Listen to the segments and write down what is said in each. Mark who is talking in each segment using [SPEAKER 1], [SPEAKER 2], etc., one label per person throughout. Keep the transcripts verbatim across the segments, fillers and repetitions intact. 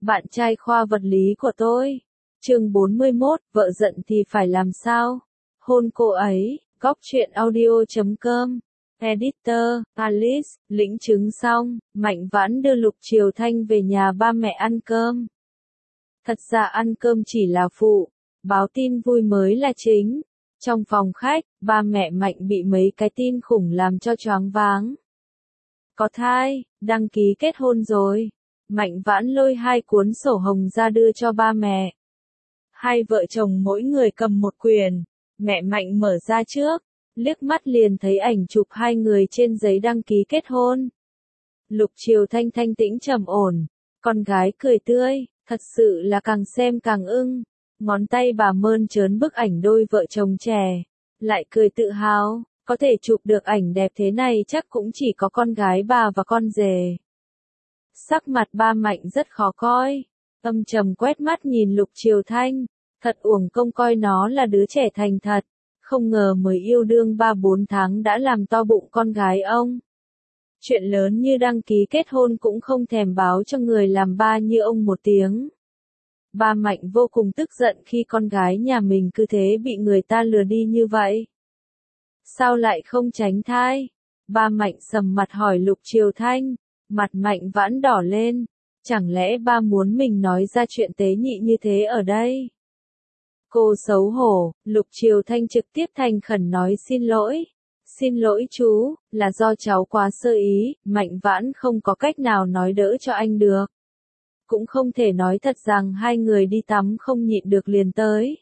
[SPEAKER 1] bạn trai khoa vật lý của tôi. Chương bốn mươi mốt, vợ giận thì phải làm sao? Hôn cô ấy, góc truyện audio chấm com. Editor, Alice, lĩnh chứng xong, Mạnh Vãn đưa Lục Triều Thanh về nhà ba mẹ ăn cơm. Thật ra ăn cơm chỉ là phụ, báo tin vui mới là chính. Trong phòng khách, ba mẹ Mạnh bị mấy cái tin khủng làm cho choáng váng. Có thai, đăng ký kết hôn rồi. Mạnh Vãn lôi hai cuốn sổ hồng ra đưa cho ba mẹ. Hai vợ chồng mỗi người cầm một quyển. Mẹ Mạnh mở ra trước, liếc mắt liền thấy ảnh chụp hai người trên giấy đăng ký kết hôn. Lục Triều Thanh thanh tĩnh trầm ổn, con gái cười tươi, thật sự là càng xem càng ưng. Ngón tay bà mơn trớn bức ảnh đôi vợ chồng trẻ, lại cười tự hào, có thể chụp được ảnh đẹp thế này chắc cũng chỉ có con gái bà và con rể. Sắc mặt ba Mạnh rất khó coi, âm trầm quét mắt nhìn Lục Triều Thanh, thật uổng công coi nó là đứa trẻ thành thật, không ngờ mới yêu đương ba bốn tháng đã làm to bụng con gái ông. Chuyện lớn như đăng ký kết hôn cũng không thèm báo cho người làm ba như ông một tiếng. Ba Mạnh vô cùng tức giận khi con gái nhà mình cứ thế bị người ta lừa đi như vậy. Sao lại không tránh thai? Ba Mạnh sầm mặt hỏi Lục Triều Thanh, mặt Mạnh Vãn đỏ lên, chẳng lẽ ba muốn mình nói ra chuyện tế nhị như thế ở đây? Cô xấu hổ, Lục Triều Thanh trực tiếp thành khẩn nói xin lỗi. Xin lỗi chú, là do cháu quá sơ ý, Mạnh Vãn không có cách nào nói đỡ cho anh được. Cũng không thể nói thật rằng hai người đi tắm không nhịn được liền tới.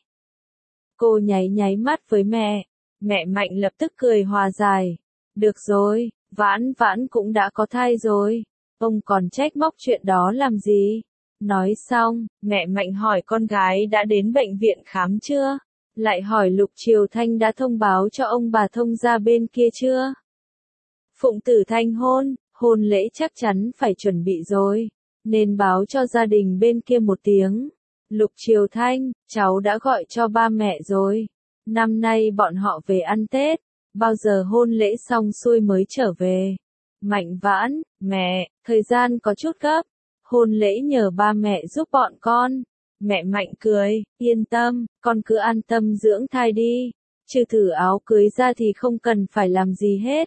[SPEAKER 1] Cô nháy nháy mắt với mẹ, mẹ Mạnh lập tức cười hòa giải. Được rồi, Vãn Vãn cũng đã có thai rồi, ông còn trách móc chuyện đó làm gì? Nói xong, mẹ Mạnh hỏi con gái đã đến bệnh viện khám chưa? Lại hỏi Lục Triều Thanh đã thông báo cho ông bà thông gia bên kia chưa? Phụng tử thành hôn, hôn lễ chắc chắn phải chuẩn bị rồi, nên báo cho gia đình bên kia một tiếng. Lục Triều Thanh, cháu đã gọi cho ba mẹ rồi. Năm nay bọn họ về ăn Tết, bao giờ hôn lễ xong xuôi mới trở về. Mạnh Vãn, mẹ, thời gian có chút gấp, hôn lễ nhờ ba mẹ giúp bọn con. Mẹ Mạnh cười, yên tâm, con cứ an tâm dưỡng thai đi, trừ thử áo cưới ra thì không cần phải làm gì hết.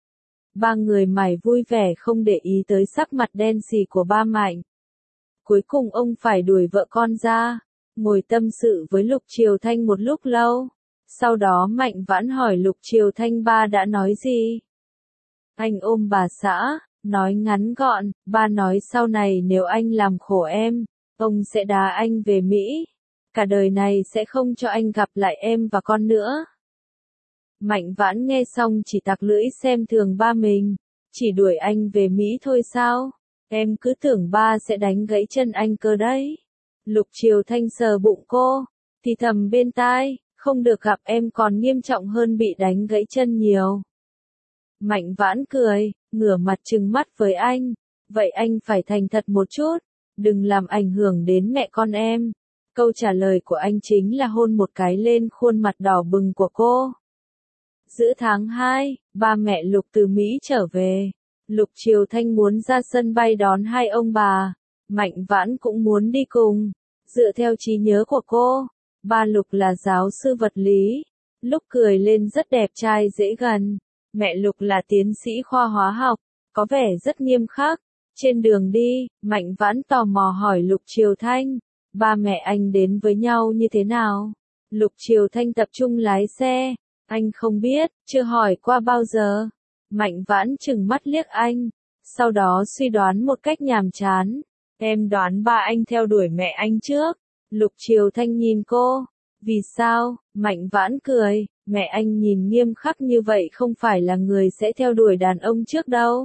[SPEAKER 1] Ba người mải vui vẻ không để ý tới sắc mặt đen sì của ba Mạnh. Cuối cùng ông phải đuổi vợ con ra, ngồi tâm sự với Lục Triều Thanh một lúc lâu. Sau đó Mạnh Vãn hỏi Lục Triều Thanh ba đã nói gì. Anh ôm bà xã, nói ngắn gọn, ba nói sau này nếu anh làm khổ em, ông sẽ đá anh về Mỹ. Cả đời này sẽ không cho anh gặp lại em và con nữa. Mạnh Vãn nghe xong chỉ tặc lưỡi xem thường ba mình. Chỉ đuổi anh về Mỹ thôi sao? Em cứ tưởng ba sẽ đánh gãy chân anh cơ đấy. Lục Triều Thanh sờ bụng cô, thì thầm bên tai, không được gặp em còn nghiêm trọng hơn bị đánh gãy chân nhiều. Mạnh Vãn cười, ngửa mặt trừng mắt với anh. Vậy anh phải thành thật một chút, đừng làm ảnh hưởng đến mẹ con em. Câu trả lời của anh chính là hôn một cái lên khuôn mặt đỏ bừng của cô. Giữa tháng hai, ba mẹ Lục từ Mỹ trở về. Lục Triều Thanh muốn ra sân bay đón hai ông bà. Mạnh Vãn cũng muốn đi cùng. Dựa theo trí nhớ của cô, ba Lục là giáo sư vật lý. Lúc cười lên rất đẹp trai dễ gần. Mẹ Lục là tiến sĩ khoa hóa học, có vẻ rất nghiêm khắc. Trên đường đi, Mạnh Vãn tò mò hỏi Lục Triều Thanh, ba mẹ anh đến với nhau như thế nào? Lục Triều Thanh tập trung lái xe, anh không biết, chưa hỏi qua bao giờ. Mạnh Vãn trừng mắt liếc anh, sau đó suy đoán một cách nhàm chán, em đoán ba anh theo đuổi mẹ anh trước. Lục Triều Thanh nhìn cô, vì sao? Mạnh Vãn cười, mẹ anh nhìn nghiêm khắc như vậy không phải là người sẽ theo đuổi đàn ông trước đâu.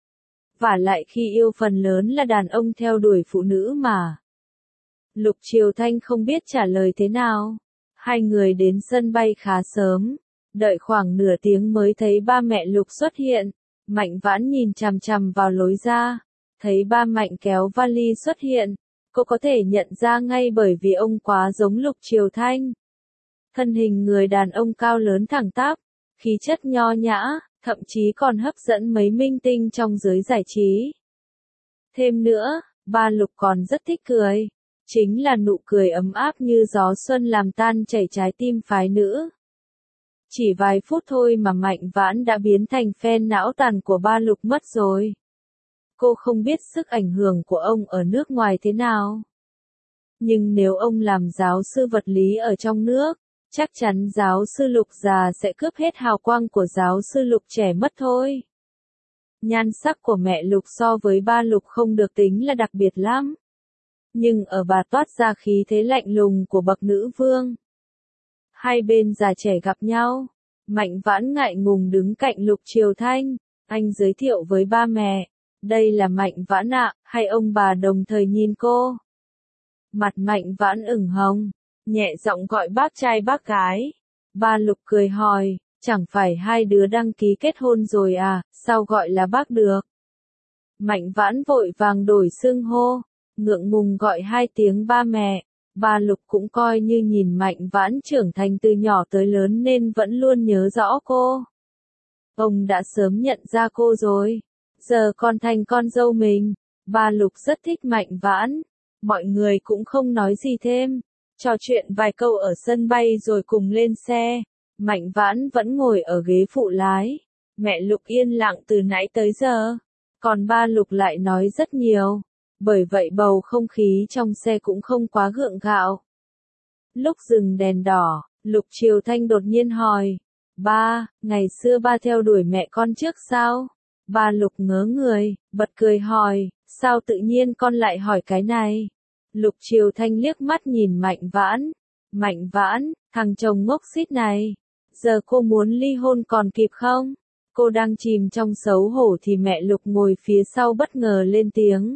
[SPEAKER 1] Vả lại khi yêu phần lớn là đàn ông theo đuổi phụ nữ mà. Lục Triều Thanh không biết trả lời thế nào. Hai người đến sân bay khá sớm, đợi khoảng nửa tiếng mới thấy ba mẹ Lục xuất hiện. Mạnh Vãn nhìn chằm chằm vào lối ra, thấy ba Mạnh kéo vali xuất hiện, cô có thể nhận ra ngay bởi vì ông quá giống Lục Triều Thanh. Thân hình người đàn ông cao lớn thẳng tắp, khí chất nho nhã, thậm chí còn hấp dẫn mấy minh tinh trong giới giải trí. Thêm nữa, Ba Lục còn rất thích cười. Chính là nụ cười ấm áp như gió xuân làm tan chảy trái tim phái nữ. Chỉ vài phút thôi mà Mạnh Vãn đã biến thành fan não tàn của Ba Lục mất rồi. Cô không biết sức ảnh hưởng của ông ở nước ngoài thế nào. Nhưng nếu ông làm giáo sư vật lý ở trong nước, chắc chắn giáo sư Lục già sẽ cướp hết hào quang của giáo sư Lục trẻ mất thôi. Nhan sắc của mẹ Lục so với Ba Lục không được tính là đặc biệt lắm. Nhưng ở bà toát ra khí thế lạnh lùng của bậc nữ vương. Hai bên già trẻ gặp nhau. Mạnh Vãn ngại ngùng đứng cạnh Lục Triều Thanh. Anh giới thiệu với ba mẹ. Đây là Mạnh Vãn ạ, hai ông bà đồng thời nhìn cô. Mặt Mạnh Vãn ửng hồng, nhẹ giọng gọi bác trai bác gái. Ba Lục cười hỏi, chẳng phải hai đứa đăng ký kết hôn rồi à, sao gọi là bác được? Mạnh Vãn vội vàng đổi xưng hô, ngượng ngùng gọi hai tiếng ba mẹ. Ba Lục cũng coi như nhìn Mạnh Vãn trưởng thành từ nhỏ tới lớn nên vẫn luôn nhớ rõ cô. Ông đã sớm nhận ra cô rồi. Giờ con thành con dâu mình. Ba Lục rất thích Mạnh Vãn. Mọi người cũng không nói gì thêm. Trò chuyện vài câu ở sân bay rồi cùng lên xe. Mạnh Vãn vẫn ngồi ở ghế phụ lái. Mẹ Lục yên lặng từ nãy tới giờ. Còn ba Lục lại nói rất nhiều. Bởi vậy bầu không khí trong xe cũng không quá gượng gạo. Lúc dừng đèn đỏ, Lục Triều Thanh đột nhiên hỏi. Ba, ngày xưa ba theo đuổi mẹ con trước sao? Ba Lục ngớ người, bật cười hỏi, sao tự nhiên con lại hỏi cái này? Lục Triều Thanh liếc mắt nhìn Mạnh Vãn. Mạnh Vãn, thằng chồng ngốc xít này. Giờ cô muốn ly hôn còn kịp không? Cô đang chìm trong xấu hổ thì mẹ Lục ngồi phía sau bất ngờ lên tiếng.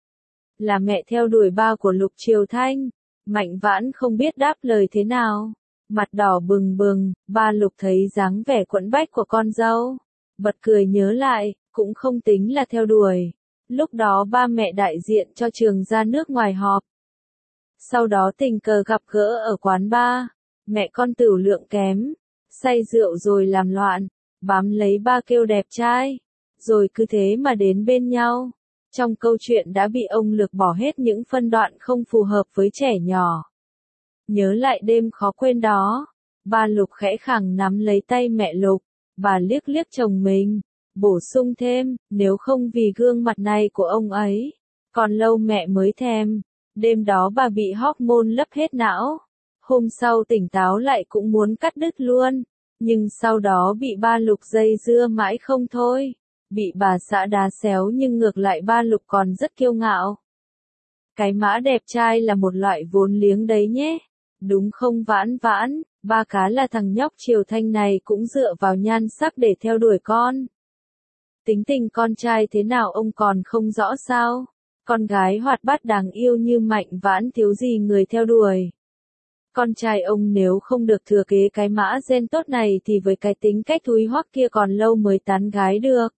[SPEAKER 1] Là mẹ theo đuổi ba của Lục Triều Thanh. Mạnh Vãn không biết đáp lời thế nào. Mặt đỏ bừng bừng, ba Lục thấy dáng vẻ quẫn bách của con dâu. Bật cười nhớ lại, cũng không tính là theo đuổi. Lúc đó ba mẹ đại diện cho trường ra nước ngoài họp. Sau đó tình cờ gặp gỡ ở quán bar. Mẹ con tửu lượng kém. Say rượu rồi làm loạn. Bám lấy ba kêu đẹp trai. Rồi cứ thế mà đến bên nhau. Trong câu chuyện đã bị ông lược bỏ hết những phân đoạn không phù hợp với trẻ nhỏ. Nhớ lại đêm khó quên đó. Ba Lục khẽ khàng nắm lấy tay mẹ Lục. Bà liếc liếc chồng mình. Bổ sung thêm, nếu không vì gương mặt này của ông ấy. Còn lâu mẹ mới thèm. Đêm đó bà bị hormone lấp hết não. Hôm sau tỉnh táo lại cũng muốn cắt đứt luôn. Nhưng sau đó bị ba Lục dây dưa mãi không thôi. Bị bà xã đá xéo nhưng ngược lại ba Lục còn rất kiêu ngạo. Cái mã đẹp trai là một loại vốn liếng đấy nhé. Đúng không Vãn Vãn, ba cá là thằng nhóc Triều Thanh này cũng dựa vào nhan sắc để theo đuổi con. Tính tình con trai thế nào ông còn không rõ sao? Con gái hoạt bát đáng yêu như Mạnh Vãn thiếu gì người theo đuổi. Con trai ông nếu không được thừa kế cái mã gen tốt này thì với cái tính cách thúi hoắc kia còn lâu mới tán gái được.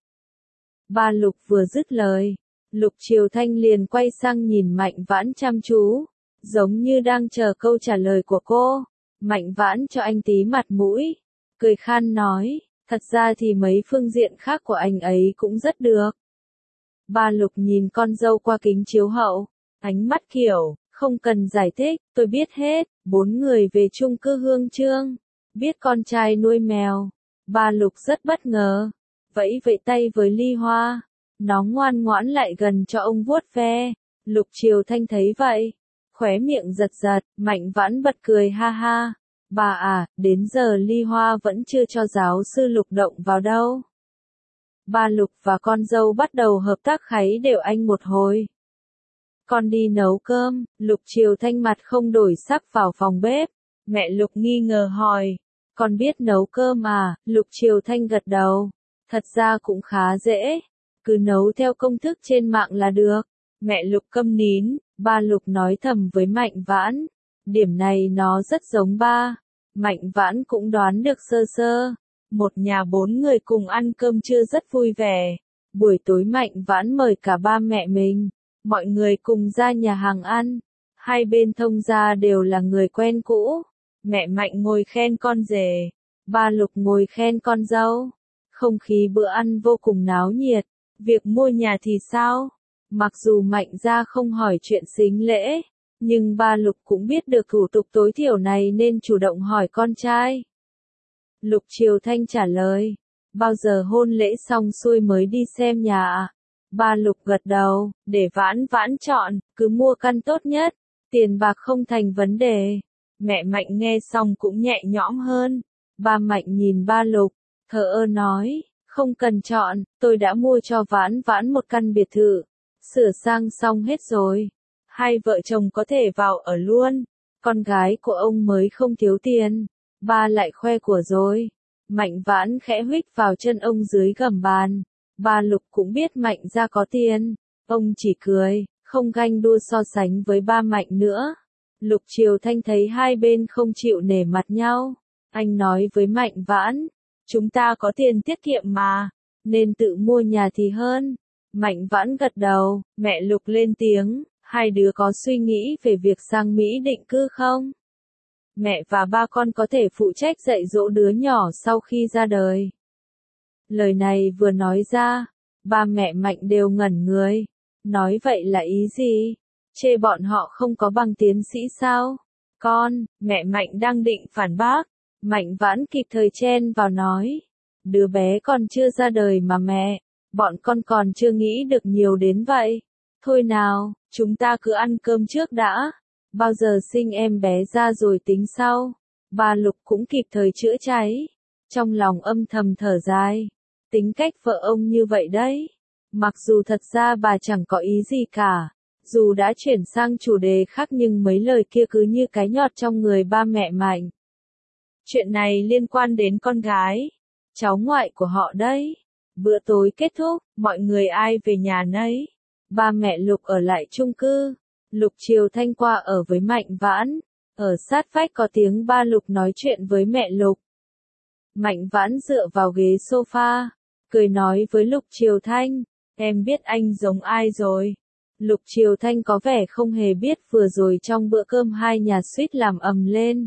[SPEAKER 1] Ba Lục vừa dứt lời, Lục Triều Thanh liền quay sang nhìn Mạnh Vãn chăm chú, giống như đang chờ câu trả lời của cô. Mạnh Vãn cho anh tí mặt mũi, cười khan nói, thật ra thì mấy phương diện khác của anh ấy cũng rất được. Ba Lục nhìn con dâu qua kính chiếu hậu, ánh mắt kiểu, không cần giải thích, tôi biết hết. Bốn người về chung cư Hương Trương, biết con trai nuôi mèo. Ba Lục rất bất ngờ, vẫy vẫy tay với Ly Hoa, nó ngoan ngoãn lại gần cho ông vuốt ve. Lục Triều Thanh thấy vậy, khóe miệng giật giật, Mạnh Vãn bật cười ha ha. Bà à, đến giờ Ly Hoa vẫn chưa cho giáo sư Lục động vào đâu. Ba Lục và con dâu bắt đầu hợp tác kháy đều anh một hồi. Con đi nấu cơm. Lục Triều Thanh mặt không đổi sắc vào phòng bếp. Mẹ Lục nghi ngờ hỏi, con biết nấu cơm à? Lục Triều Thanh gật đầu. Thật ra cũng khá dễ, cứ nấu theo công thức trên mạng là được. Mẹ Lục câm nín. Ba Lục nói thầm với Mạnh Vãn, điểm này nó rất giống ba. Mạnh Vãn cũng đoán được sơ sơ. Một nhà bốn người cùng ăn cơm trưa rất vui vẻ. Buổi tối Mạnh Vãn mời cả ba mẹ mình. Mọi người cùng ra nhà hàng ăn. Hai bên thông gia đều là người quen cũ. Mẹ Mạnh ngồi khen con rể. Ba Lục ngồi khen con dâu. Không khí bữa ăn vô cùng náo nhiệt. Việc mua nhà thì sao? Mặc dù Mạnh gia không hỏi chuyện sính lễ, nhưng ba Lục cũng biết được thủ tục tối thiểu này nên chủ động hỏi con trai. Lục Triều Thanh trả lời, bao giờ hôn lễ xong xuôi mới đi xem nhà ạ? Ba Lục gật đầu, để Vãn Vãn chọn, cứ mua căn tốt nhất, tiền bạc không thành vấn đề. Mẹ Mạnh nghe xong cũng nhẹ nhõm hơn. Ba Mạnh nhìn ba Lục, thờ ơ nói, không cần chọn, tôi đã mua cho Vãn Vãn một căn biệt thự, sửa sang xong hết rồi. Hai vợ chồng có thể vào ở luôn, con gái của ông mới không thiếu tiền. Ba lại khoe của rồi. Mạnh Vãn khẽ huých vào chân ông dưới gầm bàn. Ba Lục cũng biết Mạnh gia có tiền. Ông chỉ cười, không ganh đua so sánh với ba Mạnh nữa. Lục Triều Thanh thấy hai bên không chịu nể mặt nhau. Anh nói với Mạnh Vãn, chúng ta có tiền tiết kiệm mà, nên tự mua nhà thì hơn. Mạnh Vãn gật đầu, mẹ Lục lên tiếng, hai đứa có suy nghĩ về việc sang Mỹ định cư không? Mẹ và ba con có thể phụ trách dạy dỗ đứa nhỏ sau khi ra đời. Lời này vừa nói ra, ba mẹ Mạnh đều ngẩn người. Nói vậy là ý gì? Chê bọn họ không có bằng tiến sĩ sao? Con, mẹ Mạnh đang định phản bác. Mạnh Vãn kịp thời chen vào nói. Đứa bé còn chưa ra đời mà mẹ, bọn con còn chưa nghĩ được nhiều đến vậy. Thôi nào, chúng ta cứ ăn cơm trước đã. Bao giờ sinh em bé ra rồi tính sau. Ba Lục cũng kịp thời chữa cháy. Trong lòng âm thầm thở dài. Tính cách vợ ông như vậy đấy. Mặc dù thật ra bà chẳng có ý gì cả. Dù đã chuyển sang chủ đề khác nhưng mấy lời kia cứ như cái nhọt trong người ba mẹ Mạnh. Chuyện này liên quan đến con gái, cháu ngoại của họ đấy. Bữa tối kết thúc, mọi người ai về nhà nấy. Ba mẹ Lục ở lại chung cư. Lục Triều Thanh qua ở với Mạnh Vãn. Ở sát vách có tiếng ba Lục nói chuyện với mẹ Lục. Mạnh Vãn dựa vào ghế sofa, cười nói với Lục Triều Thanh, em biết anh giống ai rồi. Lục Triều Thanh có vẻ không hề biết vừa rồi trong bữa cơm hai nhà suýt làm ầm lên.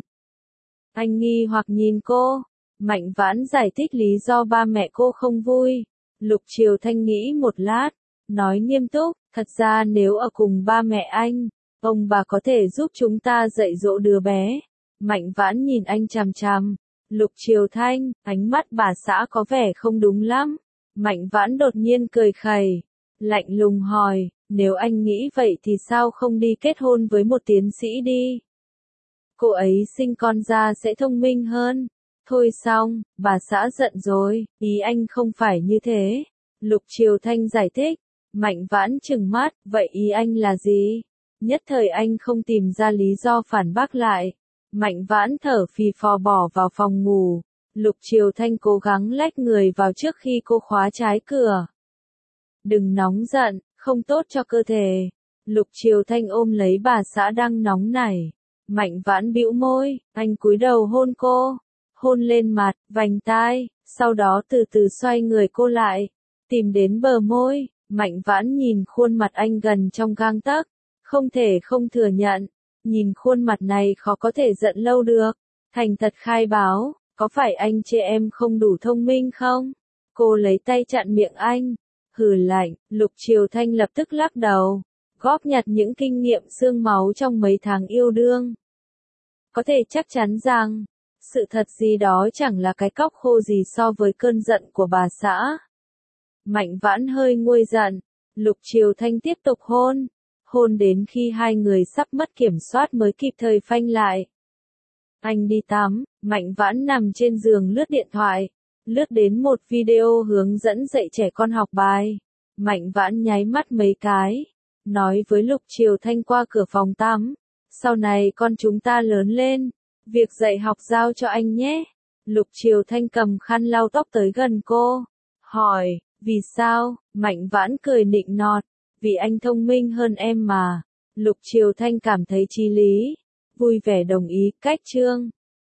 [SPEAKER 1] Anh nghi hoặc nhìn cô. Mạnh Vãn giải thích lý do ba mẹ cô không vui. Lục Triều Thanh nghĩ một lát, nói nghiêm túc, thật ra nếu ở cùng ba mẹ anh, ông bà có thể giúp chúng ta dạy dỗ đứa bé. Mạnh Vãn nhìn anh chằm chằm. Lục Triều Thanh, ánh mắt bà xã có vẻ không đúng lắm. Mạnh Vãn đột nhiên cười khẩy, lạnh lùng hỏi, nếu anh nghĩ vậy thì sao không đi kết hôn với một tiến sĩ đi? Cô ấy sinh con ra sẽ thông minh hơn. Thôi xong, bà xã giận rồi, ý anh không phải như thế. Lục Triều Thanh giải thích. Mạnh Vãn trừng mắt, vậy ý anh là gì? Nhất thời anh không tìm ra lý do phản bác lại. Mạnh Vãn thở phì phò bỏ vào phòng ngủ. Lục Triều Thanh cố gắng lách người vào trước khi cô khóa trái cửa. Đừng nóng giận, không tốt cho cơ thể. Lục Triều Thanh ôm lấy bà xã đang nóng nảy. Mạnh Vãn bĩu môi, anh cúi đầu hôn cô. Hôn lên mặt, vành tai, sau đó từ từ xoay người cô lại. Tìm đến bờ môi, Mạnh Vãn nhìn khuôn mặt anh gần trong gang tấc. Không thể không thừa nhận. Nhìn khuôn mặt này khó có thể giận lâu được. Thành thật khai báo, có phải anh chê em không đủ thông minh không? Cô lấy tay chặn miệng anh. Hừ lạnh, Lục Triều Thanh lập tức lắc đầu. Góp nhặt những kinh nghiệm xương máu trong mấy tháng yêu đương. Có thể chắc chắn rằng, sự thật gì đó chẳng là cái cóc khô gì so với cơn giận của bà xã. Mạnh Vãn hơi nguôi giận. Lục Triều Thanh tiếp tục hôn. Hôn đến khi hai người sắp mất kiểm soát mới kịp thời phanh lại. Anh đi tắm, Mạnh Vãn nằm trên giường lướt điện thoại. Lướt đến một video hướng dẫn dạy trẻ con học bài. Mạnh Vãn nháy mắt mấy cái. Nói với Lục Triều Thanh qua cửa phòng tắm. Sau này con chúng ta lớn lên. Việc dạy học giao cho anh nhé. Lục Triều Thanh cầm khăn lau tóc tới gần cô. Hỏi, vì sao? Mạnh Vãn cười nịnh nọt. Vì anh thông minh hơn em mà. Lục Triều Thanh cảm thấy chí lý. Vui vẻ đồng ý, cách chương.